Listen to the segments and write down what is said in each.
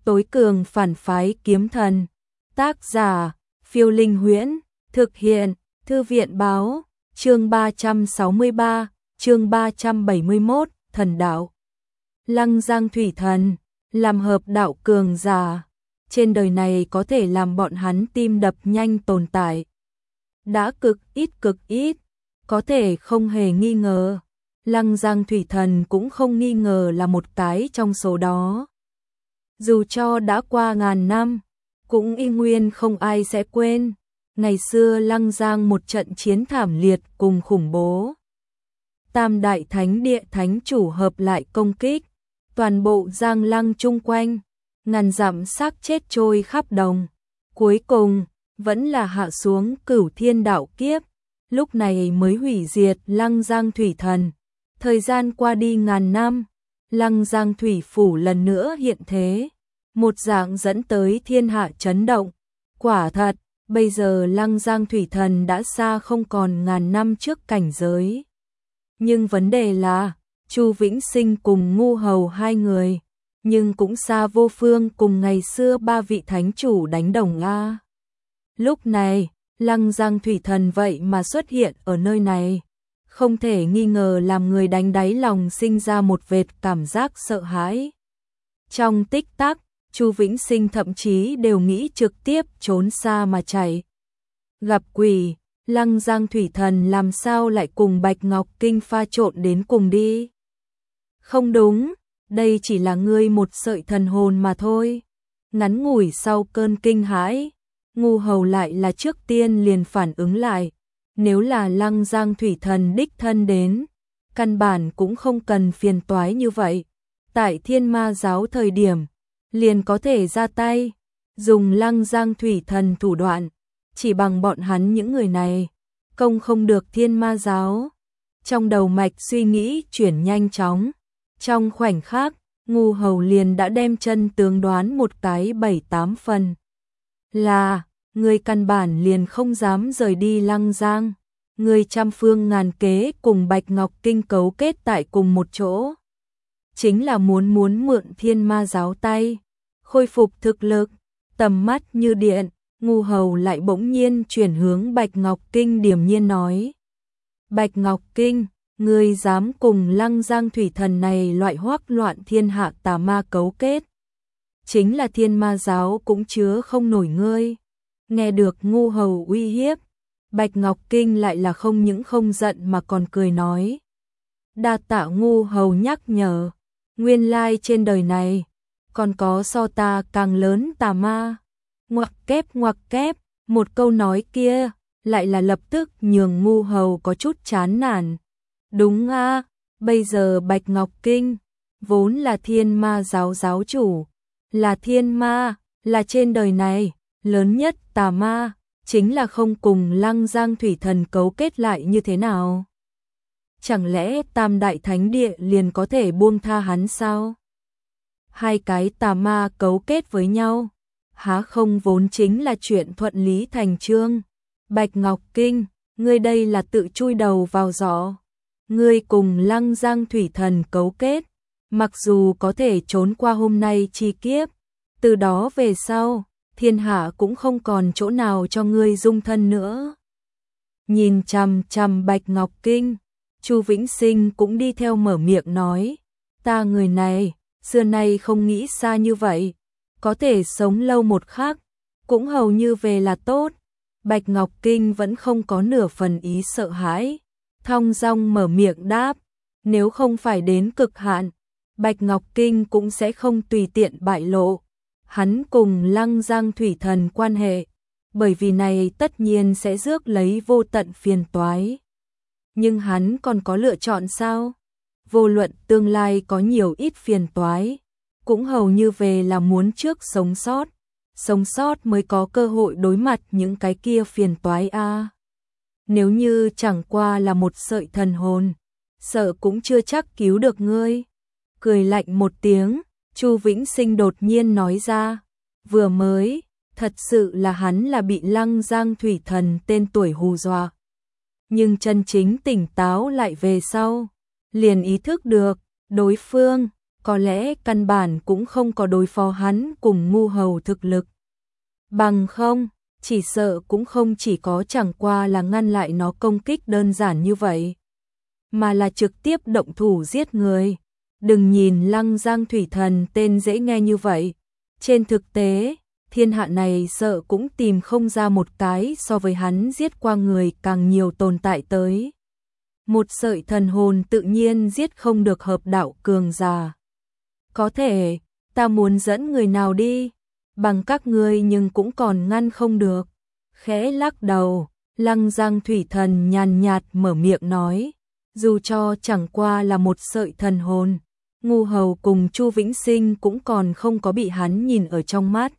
tối cường phản phái kiếm thần. Tác giả, Phiêu Linh Huyễn, thực hiện, Thư viện báo, chương 363, chương 371, thần đạo. Lăng Giang Thủy Thần, làm hợp đạo cường giả, trên đời này có thể làm bọn hắn tim đập nhanh tồn tại. Đã cực ít, có thể không hề nghi ngờ. Lăng Giang Thủy Thần cũng không nghi ngờ là một cái trong số đó. Dù cho đã qua ngàn năm, cũng y nguyên không ai sẽ quên. Ngày xưa Lăng Giang một trận chiến thảm liệt cùng khủng bố. Tam đại thánh địa thánh chủ hợp lại công kích, toàn bộ Giang Lăng chung quanh, ngàn dặm xác chết trôi khắp đồng. Cuối cùng, vẫn là hạ xuống Cửu Thiên đạo kiếp, lúc này mới hủy diệt Lăng Giang Thủy Thần. Thời gian qua đi ngàn năm, Lăng Giang Thủy Phủ lần nữa hiện thế, một dạng dẫn tới thiên hạ chấn động. Quả thật, bây giờ Lăng Giang Thủy Thần đã xa không còn ngàn năm trước cảnh giới. Nhưng vấn đề là, Chu Vĩnh Sinh cùng Ngu Hầu hai người, nhưng cũng xa vô phương cùng ngày xưa ba vị thánh chủ đánh đồng a. Lúc này, Lăng Giang Thủy Thần vậy mà xuất hiện ở nơi này, không thể nghi ngờ làm người đánh đáy lòng sinh ra một vệt cảm giác sợ hãi. Trong tích tắc, Chu Vĩnh Sinh thậm chí đều nghĩ trực tiếp trốn xa mà chạy. Gặp quỷ, Lăng Giang Thủy Thần làm sao lại cùng Bạch Ngọc Kinh pha trộn đến cùng đi? Không đúng, đây chỉ là ngươi một sợi thần hồn mà thôi. Ngắn ngủi sau cơn kinh hãi, Ngu Hầu lại là trước tiên liền phản ứng lại. Nếu là Lăng Giang Thủy Thần đích thân đến, căn bản cũng không cần phiền toái như vậy. Tại Thiên Ma giáo thời điểm, liền có thể ra tay, dùng Lăng Giang Thủy Thần thủ đoạn, chỉ bằng bọn hắn những người này, công không được Thiên Ma giáo. Trong đầu mạch suy nghĩ chuyển nhanh chóng, trong khoảnh khắc, Ngu Hầu liền đã đem chân tướng đoán một cái 7-8 phần. Là, người căn bản liền không dám rời đi Lăng Giang, người trăm phương ngàn kế cùng Bạch Ngọc Kinh cấu kết tại cùng một chỗ. Chính là muốn mượn Thiên Ma giáo tay, khôi phục thực lực. Tầm mắt như điện, Ngu Hầu lại bỗng nhiên chuyển hướng Bạch Ngọc Kinh điềm nhiên nói. Bạch Ngọc Kinh, ngươi dám cùng Lăng Giang Thủy Thần này loại hoắc loạn thiên hạ tà ma cấu kết. Chính là Thiên Ma giáo cũng chứa không nổi ngươi. Nghe được Ngu Hầu uy hiếp, Bạch Ngọc Kinh lại là không những không giận mà còn cười nói. Đa tạ Ngu Hầu nhắc nhở, nguyên lai trên đời này, còn có so ta càng lớn tà ma. Ngoặc kép, một câu nói kia, lại là lập tức nhường Ngu Hầu có chút chán nản. Đúng a, bây giờ Bạch Ngọc Kinh, vốn là Thiên Ma giáo giáo chủ, là thiên ma, là trên đời này, lớn nhất tà ma, chính là không cùng Lăng Giang Thủy Thần cấu kết lại như thế nào? Chẳng lẽ Tam Đại Thánh Địa liền có thể buông tha hắn sao? Hai cái tà ma cấu kết với nhau, há không vốn chính là chuyện thuận lý thành chương. Bạch Ngọc Kinh, ngươi đây là tự chui đầu vào giỏ. Ngươi cùng Lăng Giang Thủy Thần cấu kết, mặc dù có thể trốn qua hôm nay chi kiếp, từ đó về sau, thiên hạ cũng không còn chỗ nào cho ngươi dung thân nữa. Nhìn chằm chằm Bạch Ngọc Kinh, Chu Vĩnh Sinh cũng đi theo mở miệng nói, ta người này, xưa nay không nghĩ xa như vậy, có thể sống lâu một khắc, cũng hầu như về là tốt. Bạch Ngọc Kinh vẫn không có nửa phần ý sợ hãi, thong dong mở miệng đáp, nếu không phải đến cực hạn, Bạch Ngọc Kinh cũng sẽ không tùy tiện bại lộ. Hắn cùng Lăng Giang Thủy Thần quan hệ, bởi vì này tất nhiên sẽ rước lấy vô tận phiền toái. Nhưng hắn còn có lựa chọn sao? Vô luận tương lai có nhiều ít phiền toái, cũng hầu như về là muốn trước sống sót mới có cơ hội đối mặt những cái kia phiền toái a. Nếu như chẳng qua là một sợi thần hồn, sợ cũng chưa chắc cứu được ngươi. Cười lạnh một tiếng, Chu Vĩnh Sinh đột nhiên nói ra, vừa mới, thật sự là hắn là bị Lăng Giang Thủy Thần tên tuổi hù dọa. Nhưng chân chính tỉnh táo lại về sau, liền ý thức được, đối phương, có lẽ căn bản cũng không có đối phó hắn cùng ngu hầu thực lực. Bằng không, chỉ sợ cũng không chỉ có chẳng qua là ngăn lại nó công kích đơn giản như vậy, mà là trực tiếp động thủ giết người. Đừng nhìn Lăng Giang Thủy Thần tên dễ nghe như vậy, trên thực tế, thiên hạ này sợ cũng tìm không ra một cái so với hắn giết qua người càng nhiều tồn tại tới. Một sợi thần hồn tự nhiên giết không được hợp đạo cường giả. Có thể, ta muốn dẫn người nào đi, bằng các ngươi nhưng cũng còn ngăn không được. Khẽ lắc đầu, Lăng Giang Thủy Thần nhàn nhạt mở miệng nói, dù cho chẳng qua là một sợi thần hồn, ngu hầu cùng Chu Vĩnh Sinh cũng còn không có bị hắn nhìn ở trong mắt.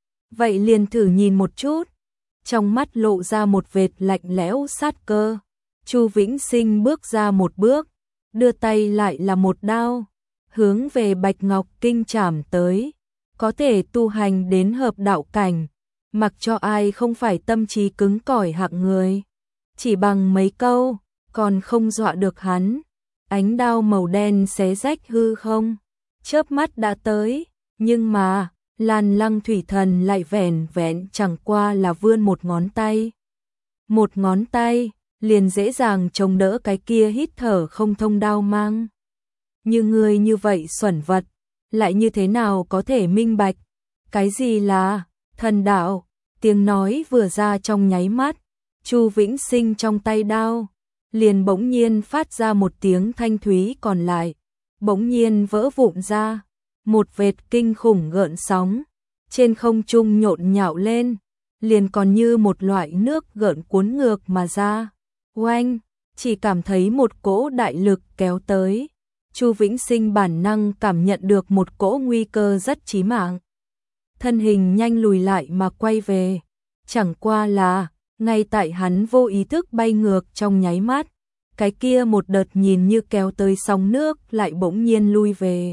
Vậy liền thử nhìn một chút. Trong mắt lộ ra một vệt lạnh lẽo sát cơ. Chu Vĩnh Sinh bước ra một bước, đưa tay lại là một đao, hướng về Bạch Ngọc Kinh chảm tới. Có thể tu hành đến hợp đạo cảnh, mặc cho ai không phải tâm trí cứng cỏi hạng người. Chỉ bằng mấy câu, còn không dọa được hắn. Ánh đao màu đen xé rách hư không, chớp mắt đã tới, nhưng mà Lan Lăng Thủy Thần lại vẻn vẹn chẳng qua là vươn một ngón tay. Một ngón tay, liền dễ dàng chống đỡ cái kia hít thở không thông đao mang. Như người như vậy xuẩn vật, lại như thế nào có thể minh bạch, cái gì là thần đạo? Tiếng nói vừa ra trong nháy mắt, Chu Vĩnh Sinh trong tay đao, liền bỗng nhiên phát ra một tiếng thanh thúy còn lại, bỗng nhiên vỡ vụn ra, một vệt kinh khủng gợn sóng, trên không trung nhộn nhạo lên, liền còn như một loại nước gợn cuốn ngược mà ra. Oanh, chỉ cảm thấy một cỗ đại lực kéo tới. Chu Vĩnh Sinh bản năng cảm nhận được một cỗ nguy cơ rất chí mạng. Thân hình nhanh lùi lại mà quay về, chẳng qua là ngay tại hắn vô ý thức bay ngược trong nháy mắt, cái kia một đợt nhìn như kéo tới sóng nước lại bỗng nhiên lui về,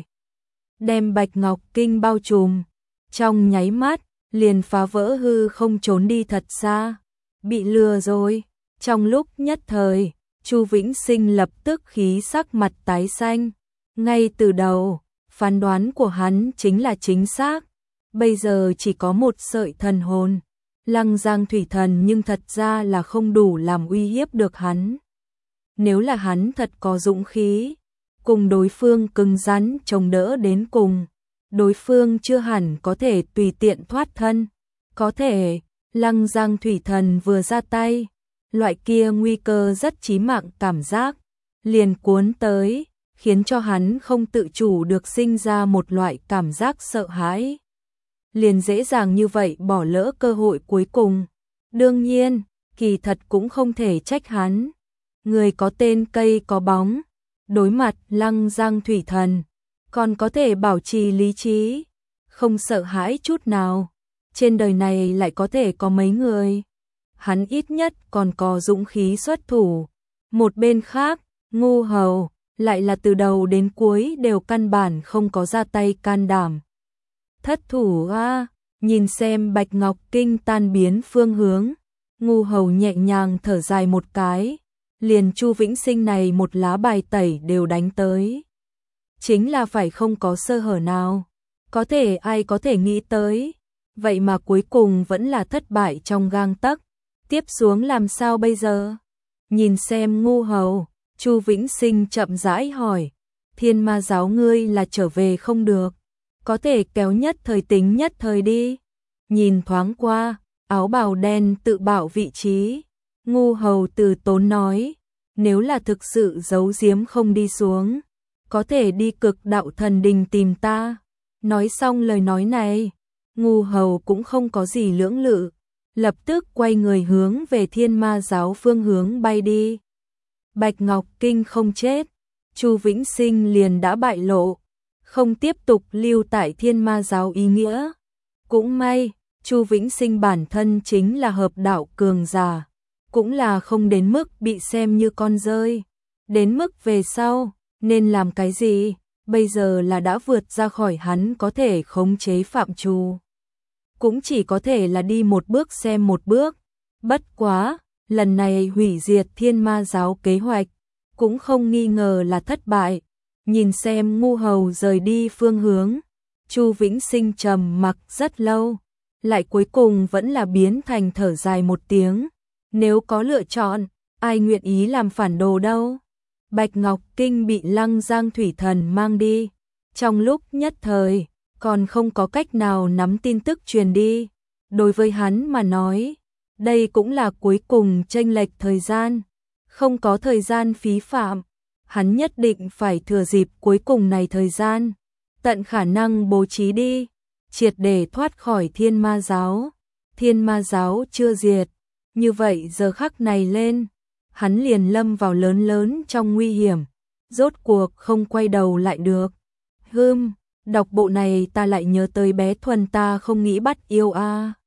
đem Bạch Ngọc Kinh bao trùm, trong nháy mắt liền phá vỡ hư không trốn đi thật xa. Bị lừa rồi. Trong lúc nhất thời, Chu Vĩnh Sinh lập tức khí sắc mặt tái xanh. Ngay từ đầu, phán đoán của hắn chính là chính xác. Bây giờ chỉ có một sợi thần hồn, Lăng Giang Thủy Thần, nhưng thật ra là không đủ làm uy hiếp được hắn. Nếu là hắn thật có dũng khí, cùng đối phương cứng rắn chống đỡ đến cùng, đối phương chưa hẳn có thể tùy tiện thoát thân. Có thể, Lăng Giang Thủy Thần vừa ra tay, loại kia nguy cơ rất chí mạng cảm giác liền cuốn tới, khiến cho hắn không tự chủ được sinh ra một loại cảm giác sợ hãi. Liền dễ dàng như vậy bỏ lỡ cơ hội cuối cùng. Đương nhiên, kỳ thật cũng không thể trách hắn. Người có tên cây có bóng, đối mặt Lăng Giang Thủy Thần, còn có thể bảo trì lý trí, không sợ hãi chút nào. Trên đời này lại có thể có mấy người. Hắn ít nhất còn có dũng khí xuất thủ. Một bên khác, ngu hầu, lại là từ đầu đến cuối đều căn bản không có ra tay can đảm. Thất thủ a, nhìn xem Bạch Ngọc Kinh tan biến phương hướng, ngu hầu nhẹ nhàng thở dài một cái, liền Chu Vĩnh Sinh này một lá bài tẩy đều đánh tới. Chính là phải không có sơ hở nào, có thể ai có thể nghĩ tới, vậy mà cuối cùng vẫn là thất bại trong gang tấc. Tiếp xuống làm sao bây giờ? Nhìn xem ngu hầu, Chu Vĩnh Sinh chậm rãi hỏi, Thiên Ma giáo ngươi là trở về không được, có thể kéo nhất thời tính nhất thời đi. Nhìn thoáng qua, áo bào đen tự bảo vị trí, ngu hầu từ tốn nói, nếu là thực sự giấu giếm không đi xuống, có thể đi Cực Đạo Thần Đình tìm ta. Nói xong lời nói này, ngu hầu cũng không có gì lưỡng lự, lập tức quay người hướng về Thiên Ma giáo phương hướng bay đi. Bạch Ngọc Kinh không chết, Chu Vĩnh Sinh liền đã bại lộ, không tiếp tục lưu tại Thiên Ma giáo ý nghĩa. Cũng may, Chu Vĩnh Sinh bản thân chính là hợp đạo cường giả, cũng là không đến mức bị xem như con rơi. Đến mức về sau, nên làm cái gì, bây giờ là đã vượt ra khỏi hắn có thể khống chế phạm trù. Cũng chỉ có thể là đi một bước xem một bước. Bất quá, lần này hủy diệt Thiên Ma giáo kế hoạch, cũng không nghi ngờ là thất bại. nhìn xem ngu hầu rời đi phương hướng. Chu Vĩnh Sinh trầm mặc rất lâu, lại cuối cùng vẫn là biến thành thở dài một tiếng. Nếu có lựa chọn, ai nguyện ý làm phản đồ đâu. Bạch Ngọc Kinh bị Lăng Giang Thủy Thần mang đi. Trong lúc nhất thời, còn không có cách nào nắm tin tức truyền đi. Đối với hắn mà nói, đây cũng là cuối cùng chênh lệch thời gian. Không có thời gian phí phạm, hắn nhất định phải thừa dịp cuối cùng này thời gian, tận khả năng bố trí đi, triệt để thoát khỏi Thiên Ma giáo. Thiên Ma giáo chưa diệt, như vậy giờ khắc này lên, hắn liền lâm vào lớn lớn trong nguy hiểm, rốt cuộc không quay đầu lại được. Đọc bộ này ta lại nhớ tới bé Thuần ta không nghĩ bắt yêu a.